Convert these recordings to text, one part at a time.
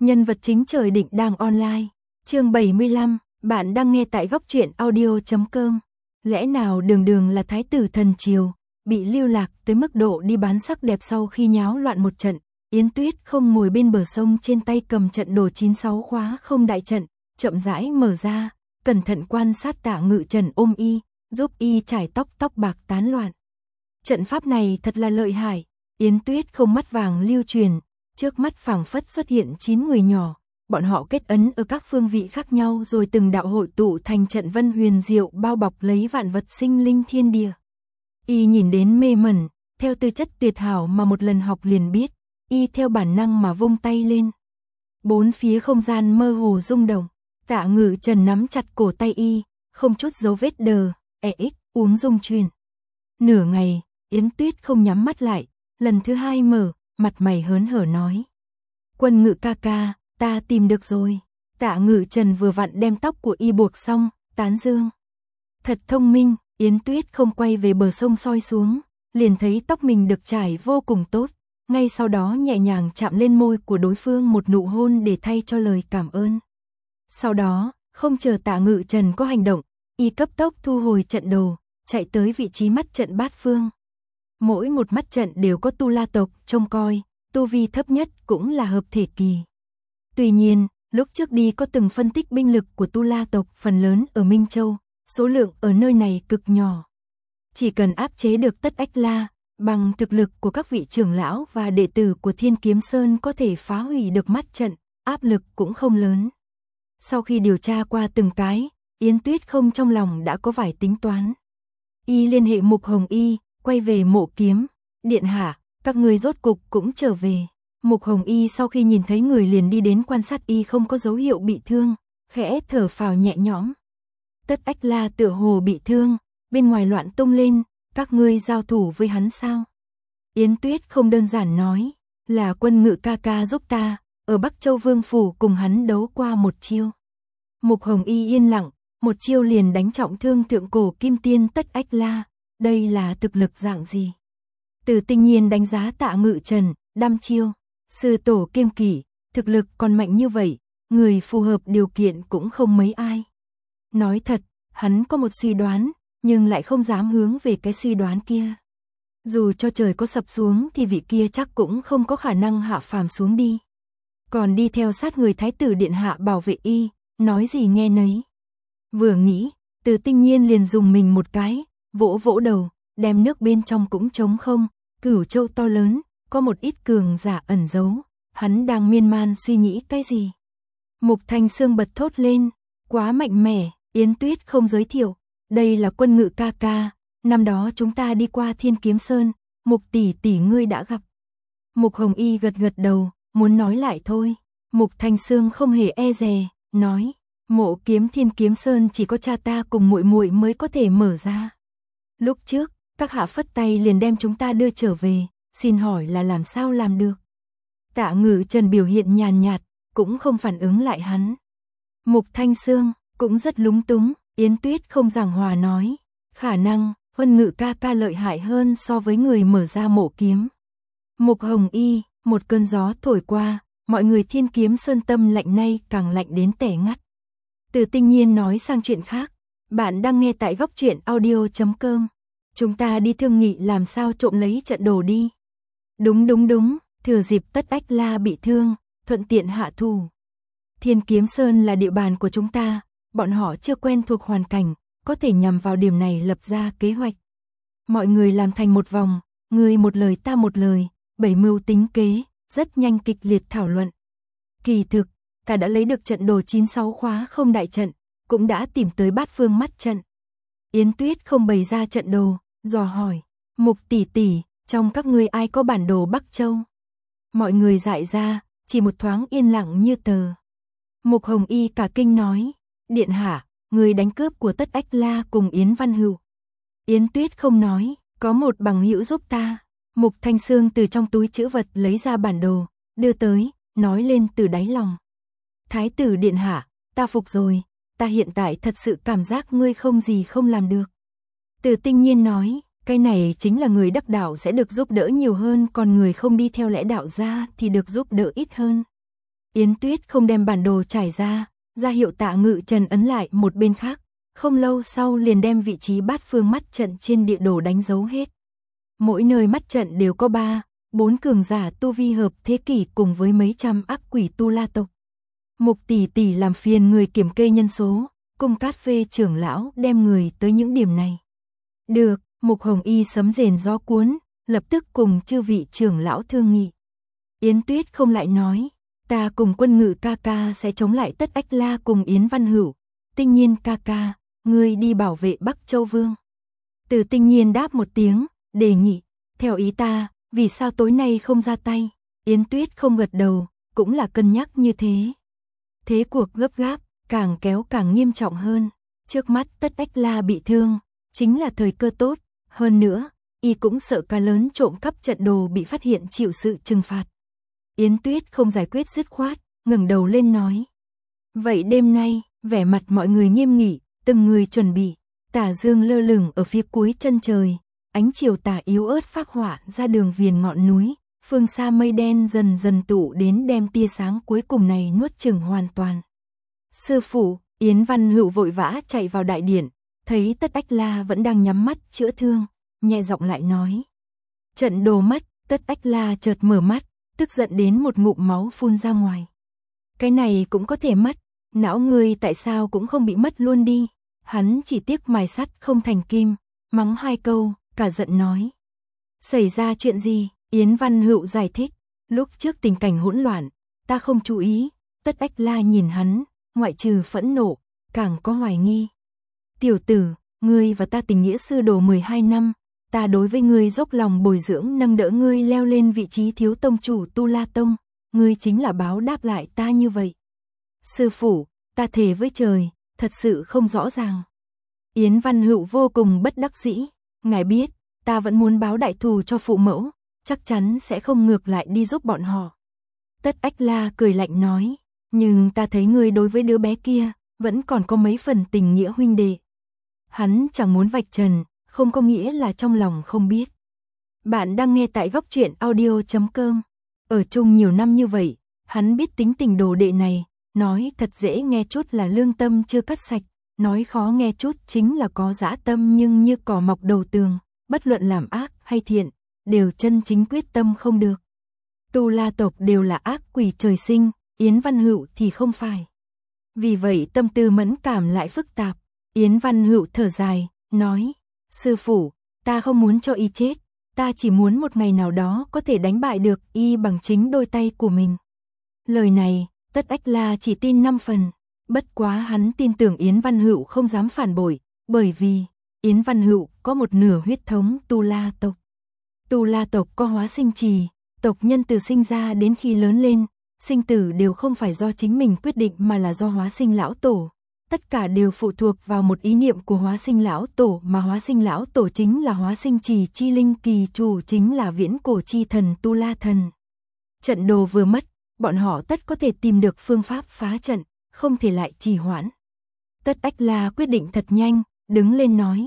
Nhân vật chính trời định đang online. Chương 75, bạn đang nghe tại góc truyện audio.com. Lẽ nào Đường Đường là thái tử thần triều, bị lưu lạc tới mức độ đi bán sắc đẹp sau khi nháo loạn một trận. Yến Tuyết không ngồi bên bờ sông, trên tay cầm trận đồ 96 khóa không đại trận, chậm rãi mở ra, cẩn thận quan sát Tạ Ngự Trần ôm y, giúp y trải tóc bạc tán loạn. Trận pháp này thật là lợi hại. Yến Tuyết không mắt vàng lưu truyền, trước mắt phảng phất xuất hiện 9 người nhỏ, bọn họ kết ấn ở các phương vị khác nhau rồi từng đạo hội tụ thành trận vân huyền diệu bao bọc lấy vạn vật sinh linh thiên địa. Y nhìn đến mê mẩn, theo tư chất tuyệt hảo mà một lần học liền biết, y theo bản năng mà vung tay lên. Bốn phía không gian mơ hồ rung động, Tạ Ngự Trần nắm chặt cổ tay y, không chút dấu vết đờ, uống dung truyền. Nửa ngày, Yến Tuyết không nhắm mắt lại, lần thứ hai mở, mặt mày hớn hở nói. Quân Ngự ca ca, ta tìm được rồi. Tạ Ngự Trần vừa vặn đem tóc của y buộc xong, tán dương. Thật thông minh. Yến Tuyết không quay về bờ sông soi xuống, liền thấy tóc mình được trải vô cùng tốt, ngay sau đó nhẹ nhàng chạm lên môi của đối phương một nụ hôn để thay cho lời cảm ơn. Sau đó, không chờ Tạ Ngự Trần có hành động, y cấp tốc thu hồi trận đồ, chạy tới vị trí mắt trận bát phương. Mỗi một mắt trận đều có tu la tộc trông coi, tu vi thấp nhất cũng là hợp thể kỳ. Tuy nhiên, lúc trước đi có từng phân tích binh lực của tu la tộc phần lớn ở Minh Châu, số lượng ở nơi này cực nhỏ. Chỉ cần áp chế được Tất Ách La, bằng thực lực của các vị trưởng lão và đệ tử của Thiên Kiếm Sơn có thể phá hủy được mắt trận, áp lực cũng không lớn. Sau khi điều tra qua từng cái, Yến Tuyết không trong lòng đã có vài tính toán. Y liên hệ Mục Hồng Y, quay về Mộ Kiếm. Điện hạ, các người rốt cục cũng trở về. Mục Hồng Y sau khi nhìn thấy người liền đi đến quan sát y không có dấu hiệu bị thương, khẽ thở phào nhẹ nhõm. Tất Ách La tựa hồ bị thương, bên ngoài loạn tung lên, các ngươi giao thủ với hắn sao? Yến Tuyết không đơn giản nói, là Quân Ngự ca ca giúp ta, ở Bắc Châu Vương phủ cùng hắn đấu qua một chiêu. Mục Hồng Y yên lặng, một chiêu liền đánh trọng thương thượng cổ kim tiên Tất Ách La, đây là thực lực dạng gì? Từ Tinh Nhiên đánh giá Tạ Ngự Trần, đăm chiêu, sư tổ kiêng kỵ, thực lực còn mạnh như vậy, người phù hợp điều kiện cũng không mấy ai. Nói thật, hắn có một suy đoán, nhưng lại không dám hướng về cái suy đoán kia. Dù cho trời có sập xuống thì vị kia chắc cũng không có khả năng hạ phàm xuống đi. Còn đi theo sát người thái tử điện hạ bảo vệ y, nói gì nghe nấy. Vừa nghĩ, Từ Tinh Nhiên liền dùng mình một cái, vỗ vỗ đầu, đem nước bên trong cũng trống không, Cửu Châu to lớn, có một ít cường giả ẩn giấu, hắn đang miên man suy nghĩ cái gì. Mục Thanh Sương bật thốt lên, quá mạnh mẽ. Yến Tuyết không giới thiệu, đây là Quân Ngự ca ca, năm đó chúng ta đi qua Thiên Kiếm Sơn, Mục tỷ tỷ ngươi đã gặp. Mục Hồng Y gật gật đầu, muốn nói lại thôi. Mục Thanh Sương không hề e dè, nói, Mộ Kiếm Thiên Kiếm Sơn chỉ có cha ta cùng muội muội mới có thể mở ra. Lúc trước, các hạ phất tay liền đem chúng ta đưa trở về, xin hỏi là làm sao làm được? Tạ Ngự Trần biểu hiện nhàn nhạt, cũng không phản ứng lại hắn. Mục Thanh Sương cũng rất lúng túng, Yến Tuyết không giảng hòa nói, khả năng Quân Ngự ca ca lợi hại hơn so với người mở ra mộ kiếm. Mục Hồng Y, một cơn gió thổi qua, mọi người Thiên Kiếm Sơn tâm lạnh nay càng lạnh đến tẻ ngắt. Từ Tinh Nhiên nói sang chuyện khác, bạn đang nghe tại góc truyện audio.com. Chúng ta đi thương nghị làm sao trộm lấy trận đồ đi. Đúng, thừa dịp Tất Ách La bị thương, thuận tiện hạ thủ. Thiên Kiếm Sơn là địa bàn của chúng ta, bọn họ chưa quen thuộc hoàn cảnh, có thể nhằm vào điểm này lập ra kế hoạch. Mọi người làm thành một vòng, người một lời ta một lời, bảy mưu tính kế, rất nhanh kịch liệt thảo luận. Kỳ thực, ta đã lấy được trận đồ 96 khóa không đại trận, cũng đã tìm tới bát phương mắt trận. Yến Tuyết không bày ra trận đồ, dò hỏi, Mục tỷ tỷ, trong các ngươi ai có bản đồ Bắc Châu? Mọi người dại ra, chỉ một thoáng yên lặng như tờ. Mục Hồng Y cả kinh nói, điện hạ, người đánh cướp của Tất Ách La cùng Yến Văn Hữu. Yến Tuyết không nói, có một bằng hữu giúp ta. Mục Thanh Sương từ trong túi trữ vật lấy ra bản đồ, đưa tới, nói lên từ đáy lòng. Thái tử điện hạ, ta phục rồi, ta hiện tại thật sự cảm giác ngươi không gì không làm được. Từ Tinh Nhiên nói, cái này chính là người đắc đạo sẽ được giúp đỡ nhiều hơn, còn người không đi theo lẽ đạo ra thì được giúp đỡ ít hơn. Yến Tuyết không đem bản đồ trải ra hiệu Tạ Ngự Trần ấn lại một bên khác, không lâu sau liền đem vị trí bát phương mắt trận trên địa đồ đánh dấu hết. Mỗi nơi mắt trận đều có 3-4 cường giả tu vi hợp thế kỷ cùng với mấy trăm ác quỷ tu la tộc. Mục tỷ tỷ làm phiền người kiểm kê nhân số, cùng Cát Phê trưởng lão đem người tới những điểm này. Được, Mục Hồng Y sấm rền gió cuốn, lập tức cùng chư vị trưởng lão thương nghị. Yến Tuyết không lại nói, ta cùng Quân Ngự ca ca sẽ chống lại Tất Ách La cùng Yến Văn Hữu, Tinh Nhiên ca ca, ngươi đi bảo vệ Bắc Châu Vương. Từ Tinh Nhiên đáp một tiếng, đề nghị, theo ý ta, vì sao tối nay không ra tay? Yến Tuyết không gật đầu, cũng là cân nhắc như thế. Thế cuộc gấp gáp, càng kéo càng nghiêm trọng hơn. Trước mắt Tất Ách La bị thương, chính là thời cơ tốt. Hơn nữa, y cũng sợ cá lớn trộm cắp trận đồ bị phát hiện chịu sự trừng phạt. Yến Tuyết không giải quyết dứt khoát, ngẩng đầu lên nói. Vậy đêm nay, vẻ mặt mọi người nghiêm nghị, từng người chuẩn bị. Tà dương lơ lửng ở phía cuối chân trời, ánh chiều tà yếu ớt phác họa ra đường viền ngọn núi. Phương xa mây đen dần dần tụ đến đem tia sáng cuối cùng này nuốt chửng hoàn toàn. Sư phụ, Yến Văn Hữu vội vã chạy vào đại điện, thấy Tất Ách La vẫn đang nhắm mắt chữa thương, nhẹ giọng lại nói. Trận đồ mất, Tất Ách La chợt mở mắt, tức giận đến một ngụm máu phun ra ngoài. Cái này cũng có thể mất, não ngươi tại sao cũng không bị mất luôn đi. Hắn chỉ tiếc mài sắt không thành kim, mắng 2 câu, cả giận nói. Xảy ra chuyện gì? Yến Văn Hữu giải thích, lúc trước tình cảnh hỗn loạn, ta không chú ý. Tất Ách La nhìn hắn, ngoại trừ phẫn nộ, càng có hoài nghi. Tiểu tử, ngươi và ta tình nghĩa sư đồ 12 năm, ta đối với ngươi dốc lòng bồi dưỡng nâng đỡ ngươi leo lên vị trí thiếu tông chủ Tu La Tông, ngươi chính là báo đáp lại ta như vậy. Sư phụ, ta thề với trời, thật sự không rõ ràng. Yến Văn Hữu vô cùng bất đắc dĩ, ngài biết, ta vẫn muốn báo đại thù cho phụ mẫu, chắc chắn sẽ không ngược lại đi giúp bọn họ. Tất Ách La cười lạnh nói, nhưng ta thấy ngươi đối với đứa bé kia, vẫn còn có mấy phần tình nghĩa huynh đệ. Hắn chẳng muốn vạch trần, không có nghĩa là trong lòng không biết. Bạn đang nghe tại góc truyện audio.com. Ở chung nhiều năm như vậy, hắn biết tính tình đồ đệ này, nói thật dễ nghe chút là lương tâm chưa cắt sạch, nói khó nghe chút chính là có dã tâm nhưng như cỏ mọc đầu tường, bất luận làm ác hay thiện, đều chân chính quyết tâm không được. Tu La tộc đều là ác quỷ trời sinh, Yến Văn Hữu thì không phải. Vì vậy tâm tư mẫn cảm lại phức tạp. Yến Văn Hữu thở dài, nói, sư phụ, ta không muốn cho y chết, ta chỉ muốn một ngày nào đó có thể đánh bại được y bằng chính đôi tay của mình. Lời này, Tất Ách La chỉ tin 5 phần, bất quá hắn tin tưởng Yến Văn Hữu không dám phản bội, bởi vì Yến Văn Hữu có một nửa huyết thống Tu La tộc. Tu La tộc có hóa sinh trì, tộc nhân từ sinh ra đến khi lớn lên, sinh tử đều không phải do chính mình quyết định mà là do hóa sinh lão tổ. Tất cả đều phụ thuộc vào một ý niệm của hóa sinh lão tổ, mà hóa sinh lão tổ chính là hóa sinh trì chi linh, kỳ chủ chính là viễn cổ chi thần Tu La thần. Trận đồ vừa mất, bọn họ tất có thể tìm được phương pháp phá trận, không thể lại trì hoãn. Tất Ách La quyết định thật nhanh, đứng lên nói,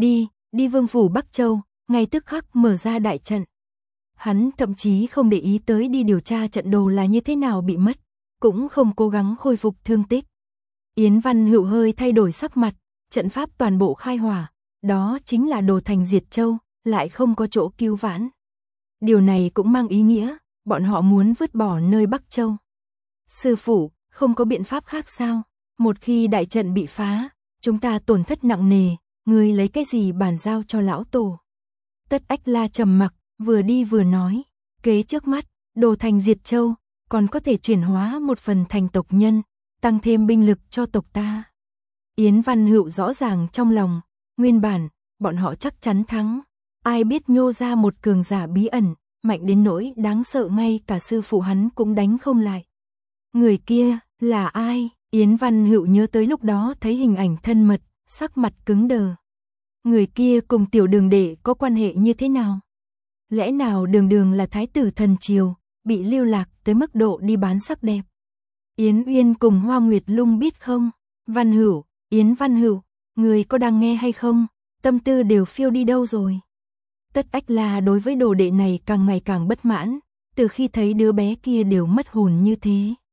đi Vương phủ Bắc Châu, ngay tức khắc mở ra đại trận. Hắn thậm chí không để ý tới đi điều tra trận đồ là như thế nào bị mất, cũng không cố gắng khôi phục thương tích. Yến Văn Hữu hơi thay đổi sắc mặt, trận pháp toàn bộ khai hỏa, đó chính là đồ thành diệt châu, lại không có chỗ cứu vãn. Điều này cũng mang ý nghĩa, bọn họ muốn vứt bỏ nơi Bắc Châu. Sư phụ, không có biện pháp khác sao? Một khi đại trận bị phá, chúng ta tổn thất nặng nề, ngươi lấy cái gì bàn giao cho lão tổ? Tất Ách La trầm mặc, vừa đi vừa nói, kế trước mắt, đồ thành diệt châu, còn có thể chuyển hóa một phần thành tộc nhân, tăng thêm binh lực cho tộc ta. Yến Văn Hữu rõ ràng trong lòng, nguyên bản, bọn họ chắc chắn thắng. Ai biết nhô ra một cường giả bí ẩn, mạnh đến nỗi đáng sợ ngay cả sư phụ hắn cũng đánh không lại. Người kia, là ai? Yến Văn Hữu nhớ tới lúc đó thấy hình ảnh thân mật, sắc mặt cứng đờ. Người kia cùng tiểu đường đệ có quan hệ như thế nào? Lẽ nào đường đường là thái tử thần triều, bị lưu lạc tới mức độ đi bán sắc đẹp? Yến Uyên cùng Hoa Nguyệt Lung biết không? Văn Hữu, Yến Văn Hữu, người có đang nghe hay không? Tâm tư đều phiêu đi đâu rồi? Tất Ách La đối với đồ đệ này càng ngày càng bất mãn, từ khi thấy đứa bé kia đều mất hồn như thế.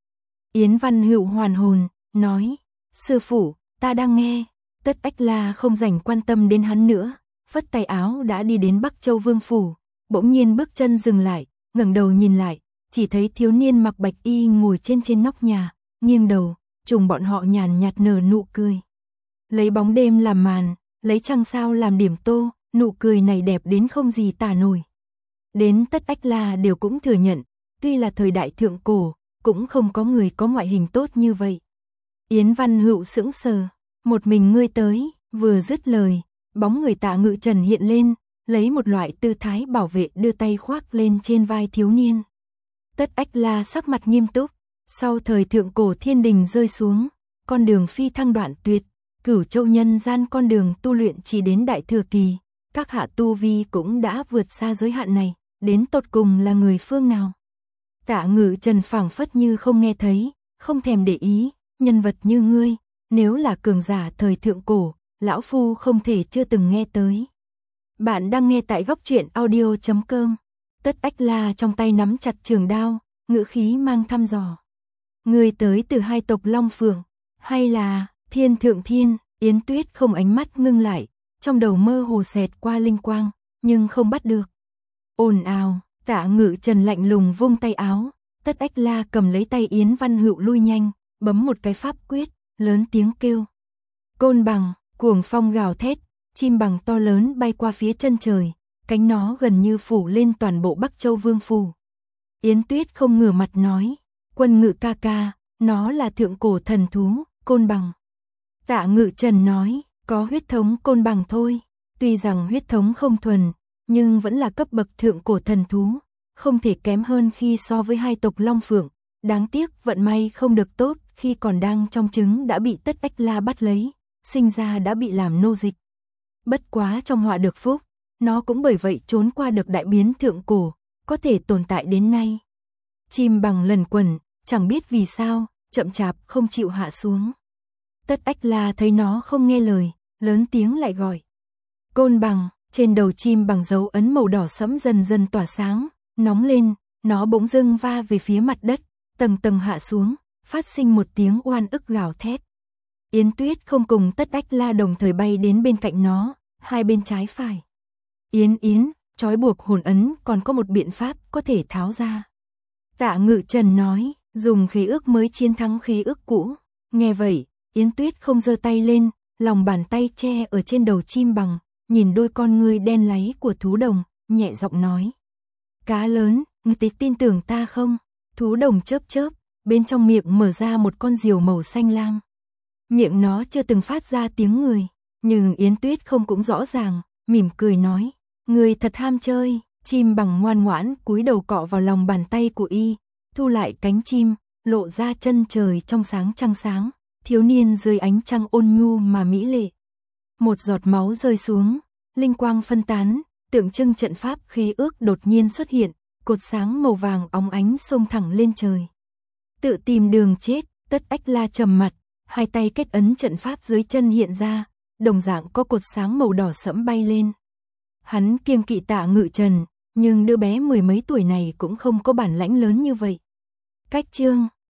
Yến Văn Hữu hoàn hồn, nói, sư phụ, ta đang nghe. Tất Ách La không dành quan tâm đến hắn nữa, phất tay áo đã đi đến Bắc Châu Vương phủ, bỗng nhiên bước chân dừng lại, ngẩng đầu nhìn lại, chỉ thấy thiếu niên mặc bạch y ngồi trên nóc nhà, nghiêng đầu, trùng bọn họ nhàn nhạt nở nụ cười. Lấy bóng đêm làm màn, lấy trăng sao làm điểm tô, nụ cười này đẹp đến không gì tả nổi. Đến Tất Ách La đều cũng thừa nhận, tuy là thời đại thượng cổ, cũng không có người có ngoại hình tốt như vậy. Yến Văn Hữu sững sờ, một mình ngươi tới, vừa dứt lời, bóng người Tạ Ngự Trần hiện lên, lấy một loại tư thái bảo vệ đưa tay khoác lên trên vai thiếu niên. Tất Ách La sắc mặt nghiêm túc, sau thời thượng cổ thiên đình rơi xuống, con đường phi thăng đoạn tuyệt, Cửu Châu nhân gian con đường tu luyện chỉ đến đại thừa kỳ, các hạ tu vi cũng đã vượt xa giới hạn này, đến tột cùng là người phương nào? Tạ Ngự Trần phảng phất như không nghe thấy, không thèm để ý, nhân vật như ngươi, nếu là cường giả thời thượng cổ, lão phu không thể chưa từng nghe tới. Bạn đang nghe tại Góc Truyện Audio.com. Tất Ách La trong tay nắm chặt trường đao, ngữ khí mang thăm dò. Ngươi tới từ hai tộc Long Phượng, hay là Thiên Thượng Thiên? Yến Tuyết không, ánh mắt ngưng lại, trong đầu mơ hồ xẹt qua linh quang, nhưng không bắt được. Ồn ào, Tạ Ngự Trần lạnh lùng vung tay áo, Tất Ách La cầm lấy tay Yến Văn Hữu lui nhanh, bấm một cái pháp quyết, lớn tiếng kêu. Côn bằng, cuồng phong gào thét, chim bằng to lớn bay qua phía chân trời, cánh nó gần như phủ lên toàn bộ Bắc Châu Vương phủ. Yến Tuyết không ngửa mặt nói, Quân Ngự ca ca, nó là thượng cổ thần thú, côn bằng. Tạ Ngự Trần nói, có huyết thống côn bằng thôi, tuy rằng huyết thống không thuần, nhưng vẫn là cấp bậc thượng cổ thần thú, không thể kém hơn khi so với hai tộc Long Phượng. Đáng tiếc vận may không được tốt, khi còn đang trong trứng đã bị Tất Ách La bắt lấy, sinh ra đã bị làm nô dịch. Bất quá trong họa được phúc, nó cũng bởi vậy trốn qua được đại biến thượng cổ, có thể tồn tại đến nay. Chim bằng lần quẩn, chẳng biết vì sao, chậm chạp không chịu hạ xuống. Tất Ách La thấy nó không nghe lời, lớn tiếng lại gọi. Côn bằng, trên đầu chim bằng dấu ấn màu đỏ sẫm dần dần tỏa sáng, nóng lên, nó bỗng dưng va về phía mặt đất, tầng tầng hạ xuống, phát sinh một tiếng oan ức gào thét. Yến Tuyết không cùng Tất Ách La đồng thời bay đến bên cạnh nó, hai bên trái phải. Yến, trói buộc hồn ấn còn có một biện pháp có thể tháo ra. Tạ Ngự Trần nói, dùng khí ước mới chiến thắng khí ước cũ. Nghe vậy, Yến Tuyết không giơ tay lên, lòng bàn tay che ở trên đầu chim bằng, nhìn đôi con ngươi đen láy của thú đồng, nhẹ giọng nói. Cá lớn, ngươi tin tưởng ta không? Thú đồng chớp chớp, bên trong miệng mở ra một con diều màu xanh lam. Miệng nó chưa từng phát ra tiếng người, nhưng Yến Tuyết không cũng rõ ràng, mỉm cười nói, người thật ham chơi. Chim bằng ngoan ngoãn cúi đầu cọ vào lòng bàn tay của y, thu lại cánh chim, lộ ra chân trời trong sáng trăng sáng, thiếu niên dưới ánh trăng ôn nhu mà mỹ lệ. Một giọt máu rơi xuống, linh quang phân tán, tượng trưng trận pháp khí ước đột nhiên xuất hiện, cột sáng màu vàng óng ánh xông thẳng lên trời. Tự tìm đường chết, Tất Ách La trầm mặt, hai tay kết ấn trận pháp dưới chân hiện ra, đồng dạng có cột sáng màu đỏ sẫm bay lên. Hắn kiêng kỵ Tạ Ngự Trần, nhưng đứa bé mười mấy tuổi này cũng không có bản lãnh lớn như vậy. Cách chương